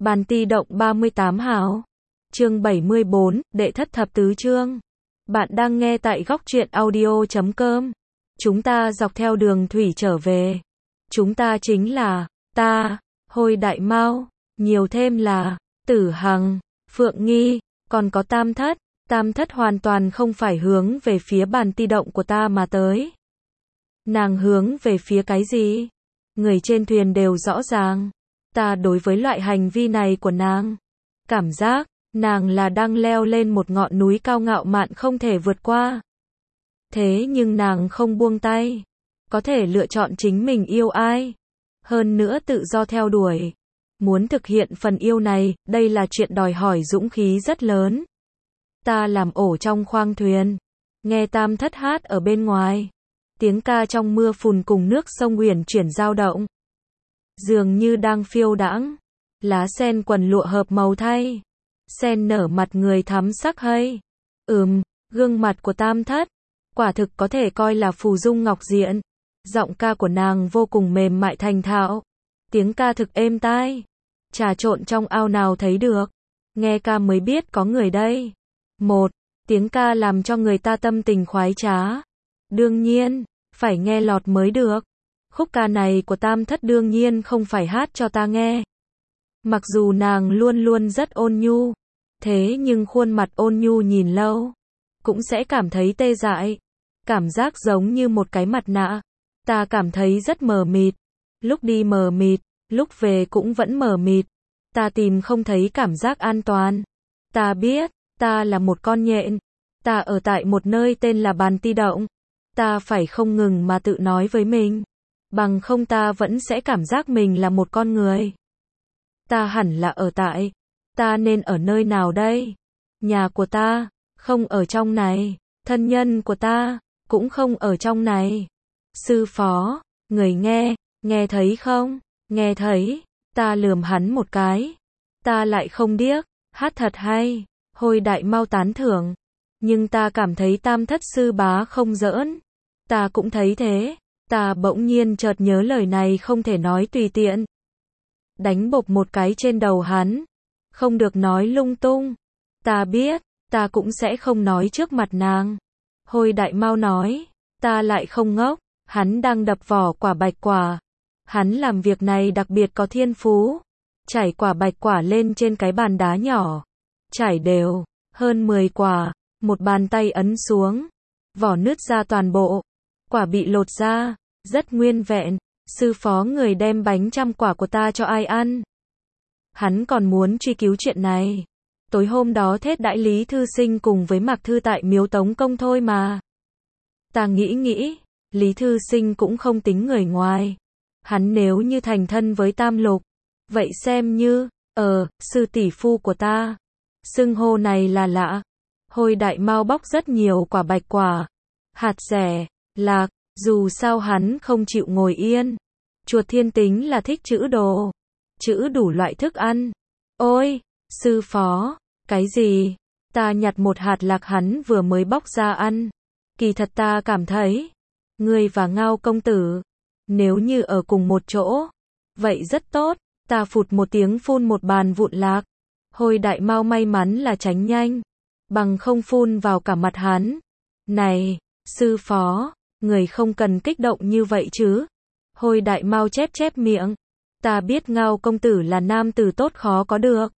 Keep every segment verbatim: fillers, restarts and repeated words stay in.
Bàn ti động ba mươi tám hào. Chương bảy mươi bốn, đệ thất thập tứ chương. Bạn đang nghe tại góc truyện audio chấm com. Chúng ta dọc theo đường thủy trở về. Chúng ta chính là, ta, Hôi Đại Mao, nhiều thêm là, Tử Hằng, Phượng Nghi, còn có Tam Thất. Tam Thất hoàn toàn không phải hướng về phía bàn ti động của ta mà tới. Nàng hướng về phía cái gì? Người trên thuyền đều rõ ràng. Ta đối với loại hành vi này của nàng, cảm giác, nàng là đang leo lên một ngọn núi cao ngạo mạn không thể vượt qua. Thế nhưng nàng không buông tay, có thể lựa chọn chính mình yêu ai, hơn nữa tự do theo đuổi. Muốn thực hiện phần yêu này, đây là chuyện đòi hỏi dũng khí rất lớn. Ta làm ổ trong khoang thuyền, nghe Tam Thất hát ở bên ngoài, tiếng ca trong mưa phùn cùng nước sông uyển chuyển dao động, dường như đang phiêu đãng. Lá sen quần lụa hợp màu thay, sen nở mặt người thắm sắc hay. Ừm, gương mặt của Tam Thất, quả thực có thể coi là phù dung ngọc diện. Giọng ca của nàng vô cùng mềm mại thành thạo, tiếng ca thực êm tai, trà trộn trong ao nào thấy được. Nghe ca mới biết có người đây. Một, tiếng ca làm cho người ta tâm tình khoái trá. Đương nhiên, phải nghe lọt mới được. Khúc ca này của Tam Thất đương nhiên không phải hát cho ta nghe. Mặc dù nàng luôn luôn rất ôn nhu, thế nhưng khuôn mặt ôn nhu nhìn lâu, cũng sẽ cảm thấy tê dại. Cảm giác giống như một cái mặt nạ. Ta cảm thấy rất mờ mịt. Lúc đi mờ mịt, lúc về cũng vẫn mờ mịt. Ta tìm không thấy cảm giác an toàn. Ta biết, ta là một con nhện. Ta ở tại một nơi tên là bàn ti động. Ta phải không ngừng mà tự nói với mình. Bằng không ta vẫn sẽ cảm giác mình là một con người. Ta hẳn là ở tại. Ta nên ở nơi nào đây? Nhà của ta, không ở trong này. Thân nhân của ta, cũng không ở trong này. Sư phó, người nghe, nghe thấy không? Nghe thấy. Ta lườm hắn một cái. Ta lại không điếc, hát thật hay. Hôi Đại Mao tán thưởng. Nhưng ta cảm thấy Tam Thất sư bá không giỡn. Ta cũng thấy thế. Ta bỗng nhiên chợt nhớ lời này không thể nói tùy tiện. Đánh bộp một cái trên đầu hắn. Không được nói lung tung. Ta biết, ta cũng sẽ không nói trước mặt nàng. Hôi Đại Mao nói, ta lại không ngốc. Hắn đang đập vỏ quả bạch quả. Hắn làm việc này đặc biệt có thiên phú. Chảy quả bạch quả lên trên cái bàn đá nhỏ. Chảy đều, hơn mười quả. Một bàn tay ấn xuống. Vỏ nứt ra toàn bộ. Quả bị lột ra, rất nguyên vẹn. Sư phó người đem bánh trăm quả của ta cho ai ăn? Hắn còn muốn truy cứu chuyện này. Tối hôm đó thết đãi Lý Thư Sinh cùng với Mạc Thư tại miếu Tống Công thôi mà. Ta nghĩ nghĩ, Lý Thư Sinh cũng không tính người ngoài. Hắn nếu như thành thân với Tam Lục, vậy xem như, ờ, sư tỷ phu của ta. Xưng hô này là lạ. Hôi Đại Mao bóc rất nhiều quả bạch quả, hạt rẻ, lạc, dù sao hắn không chịu ngồi yên. Chuột thiên tính là thích trữ đồ, trữ đủ loại thức ăn. Ôi, sư phó, cái gì? Ta nhặt một hạt lạc hắn vừa mới bóc ra ăn. Kỳ thật ta cảm thấy, ngươi và Ngao công tử, nếu như ở cùng một chỗ, vậy rất tốt. Ta phụt một tiếng phun một bàn vụn lạc. Hôi Đại Mao may mắn là tránh nhanh, bằng không phun vào cả mặt hắn. Này, sư phó, người không cần kích động như vậy chứ. Hôi Đại Mao chép chép miệng. Ta biết Ngao công tử là nam tử tốt khó có được.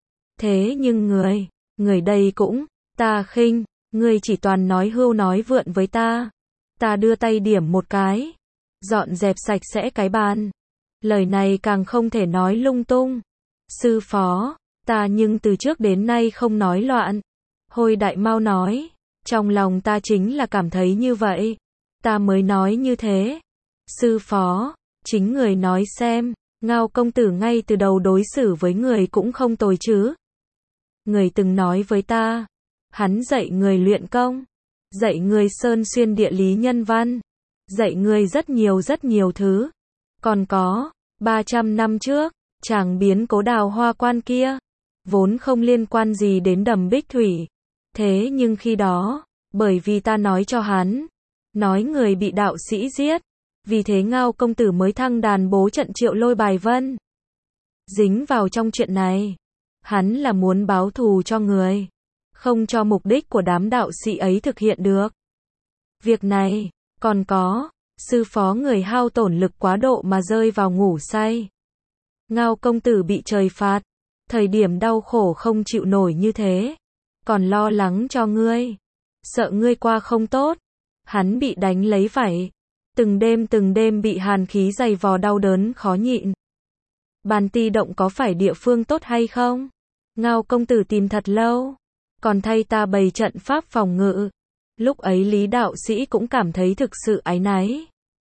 Thế nhưng người, người đây cũng, ta khinh, người chỉ toàn nói hưu nói vượn với ta. Ta đưa tay điểm một cái, dọn dẹp sạch sẽ cái bàn. Lời này càng không thể nói lung tung. Sư phó, ta nhưng từ trước đến nay không nói loạn. Hôi Đại Mao nói, trong lòng ta chính là cảm thấy như vậy. Ta mới nói như thế. Sư phó, chính người nói xem, Ngao công tử ngay từ đầu đối xử với người cũng không tồi chứ. Người từng nói với ta, hắn dạy người luyện công, dạy người sơn xuyên địa lý nhân văn, dạy người rất nhiều rất nhiều thứ. Còn có, ba trăm năm trước, chàng biến cố Đào Hoa Quan kia, vốn không liên quan gì đến Đầm Bích Thủy. Thế nhưng khi đó, bởi vì ta nói cho hắn, nói người bị đạo sĩ giết, vì thế Ngao công tử mới thăng đàn bố trận Triệu Lôi bài vân. dính vào trong chuyện này. Hắn là muốn báo thù cho người, không cho mục đích của đám đạo sĩ ấy thực hiện được. Việc này, còn có, sư phó người hao tổn lực quá độ mà rơi vào ngủ say. Ngao công tử bị trời phạt, thời điểm đau khổ không chịu nổi như thế, còn lo lắng cho ngươi, sợ ngươi qua không tốt. Hắn bị đánh lấy vảy, từng đêm từng đêm bị hàn khí dày vò đau đớn khó nhịn. Bàn Ti động có phải địa phương tốt hay không? Ngao công tử tìm thật lâu, còn thay ta bày trận pháp phòng ngự. Lúc ấy Lý đạo sĩ cũng cảm thấy thực sự áy náy.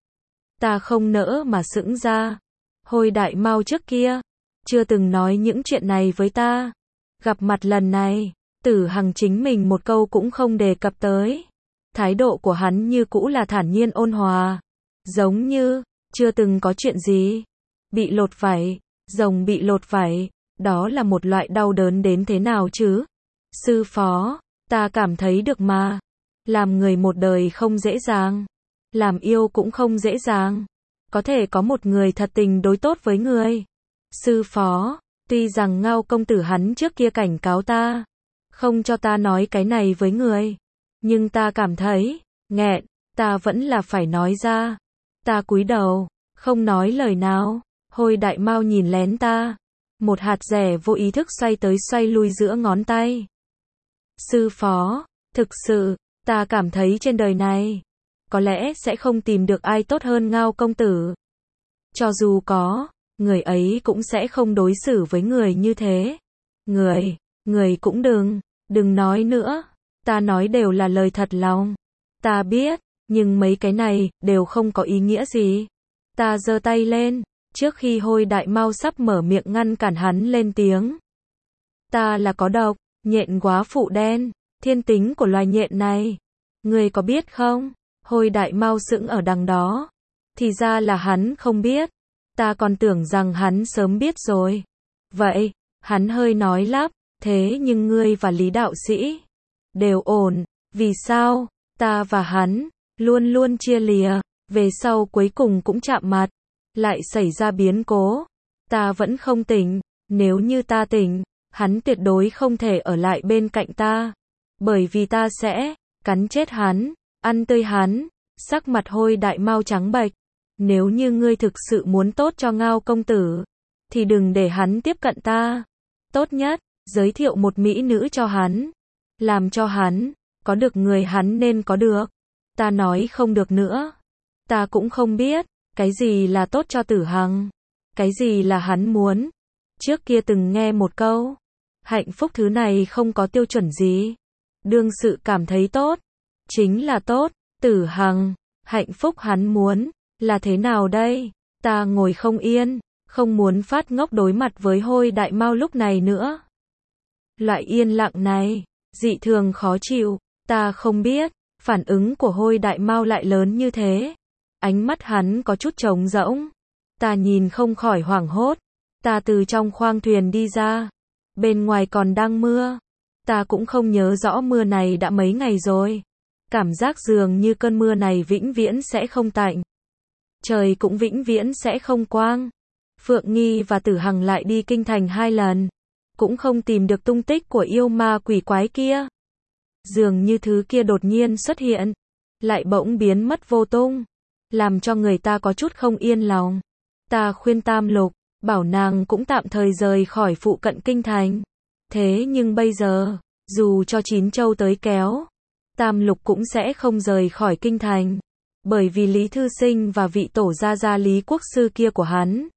Ta không nỡ mà sững ra. Hồi Đại Mao trước kia, chưa từng nói những chuyện này với ta. Gặp mặt lần này, Tử Hằng chính mình một câu cũng không đề cập tới. Thái độ của hắn như cũ là thản nhiên ôn hòa, giống như chưa từng có chuyện gì. Bị lột vảy, rồng bị lột vảy, đó là một loại đau đớn đến thế nào chứ? Sư phó, ta cảm thấy được mà. Làm người một đời không dễ dàng, làm yêu cũng không dễ dàng. Có thể có một người thật tình đối tốt với người. Sư phó, tuy rằng Ngao công tử hắn trước kia cảnh cáo ta, không cho ta nói cái này với người, nhưng ta cảm thấy nghẹn, ta vẫn là phải nói ra. Ta cúi đầu, không nói lời nào. Hồi Đại Mao nhìn lén ta, một hạt rẻ vô ý thức xoay tới xoay lui giữa ngón tay. Sư phó, thực sự, ta cảm thấy trên đời này, có lẽ sẽ không tìm được ai tốt hơn Ngao công tử. Cho dù có, người ấy cũng sẽ không đối xử với người như thế. Người, người cũng đừng, đừng nói nữa. Ta nói đều là lời thật lòng. Ta biết, nhưng mấy cái này đều không có ý nghĩa gì. Ta giơ tay lên, trước khi Hồi Đại Mao sắp mở miệng ngăn cản hắn lên tiếng. Ta là có độc, nhện góa phụ đen, thiên tính của loài nhện này. Người có biết không? Hồi Đại Mao sững ở đằng đó. Thì ra là hắn không biết. Ta còn tưởng rằng hắn sớm biết rồi. Vậy, hắn hơi nói lắp, thế nhưng ngươi và Lý đạo sĩ đều ổn, vì sao? Ta và hắn luôn luôn chia lìa, về sau cuối cùng cũng chạm mặt, lại xảy ra biến cố. Ta vẫn không tỉnh, nếu như ta tỉnh, hắn tuyệt đối không thể ở lại bên cạnh ta, bởi vì ta sẽ cắn chết hắn, ăn tươi hắn. Sắc mặt Hồi Đại Mao trắng bệch. Nếu như ngươi thực sự muốn tốt cho Ngao công tử, thì đừng để hắn tiếp cận ta. Tốt nhất, giới thiệu một mỹ nữ cho hắn, làm cho hắn có được người hắn nên có được. Ta nói không được nữa. Ta cũng không biết cái gì là tốt cho Tử Hằng, cái gì là hắn muốn. Trước kia từng nghe một câu, hạnh phúc thứ này không có tiêu chuẩn gì. Đương sự cảm thấy tốt, chính là tốt. Tử Hằng, hạnh phúc hắn muốn là thế nào đây? Ta ngồi không yên, không muốn phát ngốc đối mặt với Hồi Đại Mao lúc này nữa. Loại yên lặng này, dị thường khó chịu. Ta không biết, phản ứng của Hồi Đại Mao lại lớn như thế. Ánh mắt hắn có chút trống rỗng. Ta nhìn không khỏi hoảng hốt. Ta từ trong khoang thuyền đi ra. Bên ngoài còn đang mưa. Ta cũng không nhớ rõ mưa này đã mấy ngày rồi. Cảm giác dường như cơn mưa này vĩnh viễn sẽ không tạnh. Trời cũng vĩnh viễn sẽ không quang. Phượng Nghi và Tử Hằng lại đi kinh thành hai lần, cũng không tìm được tung tích của yêu ma quỷ quái kia. Dường như thứ kia đột nhiên xuất hiện, lại bỗng biến mất vô tung, làm cho người ta có chút không yên lòng. Ta khuyên Tam Lục, bảo nàng cũng tạm thời rời khỏi phụ cận kinh thành. Thế nhưng bây giờ, dù cho chín châu tới kéo, Tam Lục cũng sẽ không rời khỏi kinh thành. Bởi vì Lý Thư Sinh và vị tổ gia gia Lý Quốc Sư kia của hắn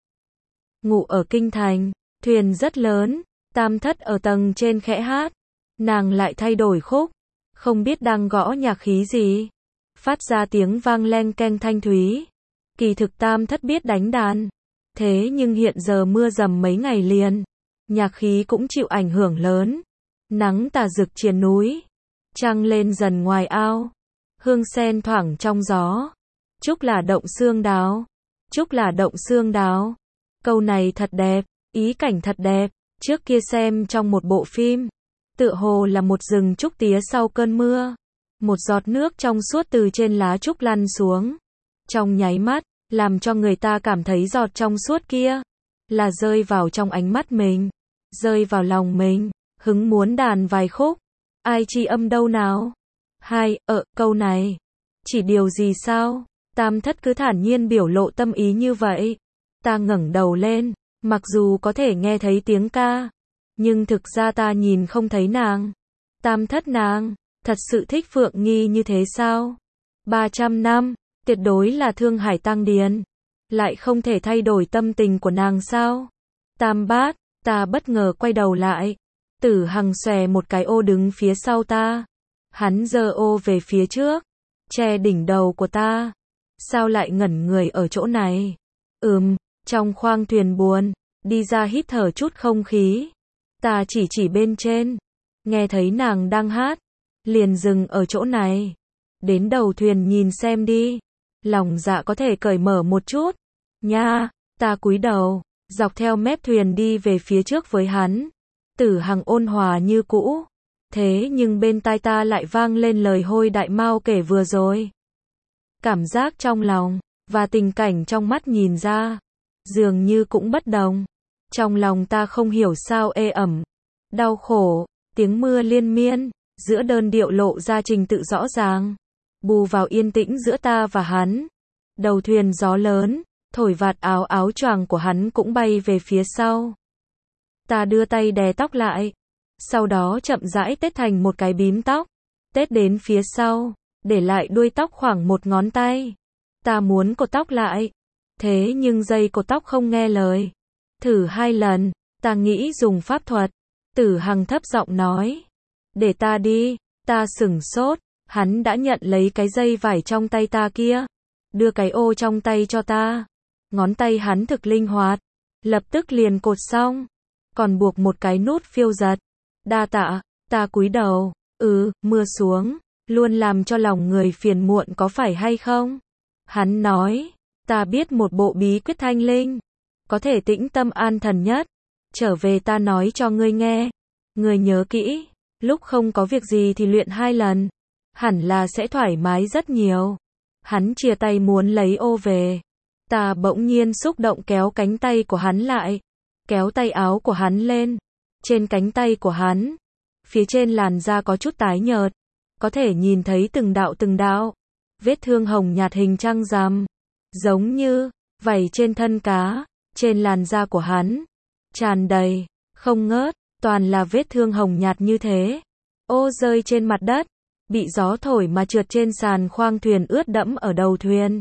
ngủ ở kinh thành, thuyền rất lớn, Tam Thất ở tầng trên khẽ hát, nàng lại thay đổi khúc, không biết đang gõ nhạc khí gì, phát ra tiếng vang len keng thanh thúy. Kỳ thực Tam Thất biết đánh đàn, thế nhưng hiện giờ mưa dầm mấy ngày liền, nhạc khí cũng chịu ảnh hưởng lớn. Nắng tà rực trên núi, trăng lên dần ngoài ao, hương sen thoảng trong gió. Chúc là động xương đáo, chúc là động xương đáo. Câu này thật đẹp, ý cảnh thật đẹp. Trước kia xem trong một bộ phim, tựa hồ là một rừng trúc tía sau cơn mưa. Một giọt nước trong suốt từ trên lá trúc lăn xuống. Trong nháy mắt, làm cho người ta cảm thấy giọt trong suốt kia là rơi vào trong ánh mắt mình, rơi vào lòng mình, hứng muốn đàn vài khúc. Ai chi âm đâu nào? Hai, ờ, câu này. Chỉ điều gì sao? Tam thất cứ thản nhiên biểu lộ tâm ý như vậy. Ta ngẩng đầu lên, mặc dù có thể nghe thấy tiếng ca, nhưng thực ra ta nhìn không thấy nàng. Tam thất nàng, thật sự thích Phượng Nghi như thế sao? ba trăm năm, tuyệt đối là thương hải tăng điền. Lại không thể thay đổi tâm tình của nàng sao? Tam bát, ta bất ngờ quay đầu lại. Tử Hằng xòe một cái ô đứng phía sau ta. Hắn giơ ô về phía trước, che đỉnh đầu của ta. Sao lại ngẩn người ở chỗ này? Ừm, trong khoang thuyền buồn, đi ra hít thở chút không khí. Ta chỉ chỉ bên trên, nghe thấy nàng đang hát, liền dừng ở chỗ này. Đến đầu thuyền nhìn xem đi, lòng dạ có thể cởi mở một chút. Nha, ta cúi đầu, dọc theo mép thuyền đi về phía trước với hắn. Tử Hằng ôn hòa như cũ. Thế nhưng bên tai ta lại vang lên lời Hôi Đại Mao kể vừa rồi. Cảm giác trong lòng, và tình cảnh trong mắt nhìn ra, dường như cũng bất đồng. Trong lòng ta không hiểu sao ê ẩm, đau khổ, tiếng mưa liên miên, giữa đơn điệu lộ ra trình tự rõ ràng. Bù vào yên tĩnh giữa ta và hắn. Đầu thuyền gió lớn, thổi vạt áo áo choàng của hắn cũng bay về phía sau. Ta đưa tay đè tóc lại, sau đó chậm rãi tết thành một cái bím tóc, tết đến phía sau, để lại đuôi tóc khoảng một ngón tay. Ta muốn cột tóc lại, thế nhưng dây cột tóc không nghe lời. Thử hai lần, ta nghĩ dùng pháp thuật. Tử Hằng thấp giọng nói, để ta đi. Ta sửng sốt, hắn đã nhận lấy cái dây vải trong tay ta kia, đưa cái ô trong tay cho ta. Ngón tay hắn thực linh hoạt, lập tức liền cột xong, còn buộc một cái nút phiêu giật. Đa tạ. Ta cúi đầu. Ừ, mưa xuống, luôn làm cho lòng người phiền muộn có phải hay không? Hắn nói, ta biết một bộ bí quyết thanh linh, có thể tĩnh tâm an thần nhất. Trở về ta nói cho ngươi nghe. Ngươi nhớ kỹ, lúc không có việc gì thì luyện hai lần, hẳn là sẽ thoải mái rất nhiều. Hắn chia tay muốn lấy ô về. Ta bỗng nhiên xúc động kéo cánh tay của hắn lại, kéo tay áo của hắn lên. Trên cánh tay của hắn, phía trên làn da có chút tái nhợt, có thể nhìn thấy từng đạo từng đạo vết thương hồng nhạt hình trăng rằm, giống như vảy trên thân cá. Trên làn da của hắn tràn đầy, không ngớt, toàn là vết thương hồng nhạt như thế. Ô rơi trên mặt đất, bị gió thổi mà trượt trên sàn khoang thuyền ướt đẫm ở đầu thuyền.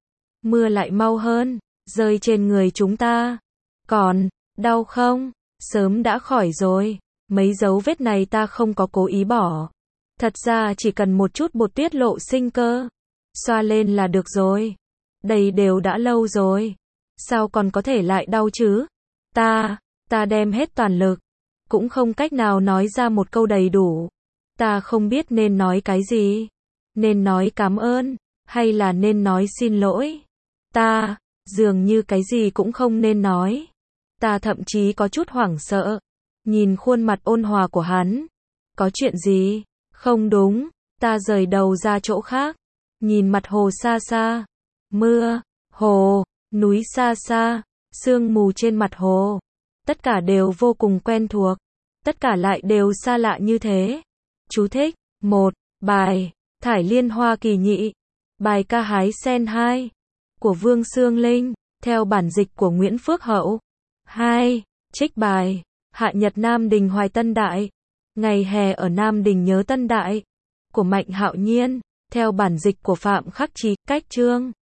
Mưa lại mau hơn, rơi trên người chúng ta. Còn, đau không? Sớm đã khỏi rồi. Mấy dấu vết này ta không có cố ý bỏ. Thật ra chỉ cần một chút bột tiết lộ sinh cơ, xoa lên là được rồi. Đây đều đã lâu rồi, sao còn có thể lại đau chứ? Ta, ta đem hết toàn lực, cũng không cách nào nói ra một câu đầy đủ. Ta không biết nên nói cái gì. Nên nói cảm ơn, hay là nên nói xin lỗi. Ta, dường như cái gì cũng không nên nói. Ta thậm chí có chút hoảng sợ, nhìn khuôn mặt ôn hòa của hắn. Có chuyện gì? Không đúng. Ta rời đầu ra chỗ khác, nhìn mặt hồ xa xa. Mưa, hồ, núi xa xa, sương mù trên mặt hồ. Tất cả đều vô cùng quen thuộc. Tất cả lại đều xa lạ như thế. Chú thích. một. Bài Thải Liên Hoa Kỳ Nhị. Bài ca hái sen hai. Của Vương Xương Linh, theo bản dịch của Nguyễn Phước Hậu. hai. Trích bài Hạ Nhật Nam Đình Hoài Tân Đại. Ngày hè ở Nam Đình nhớ Tân Đại. Của Mạnh Hạo Nhiên, theo bản dịch của Phạm Khắc Trí, cách chương.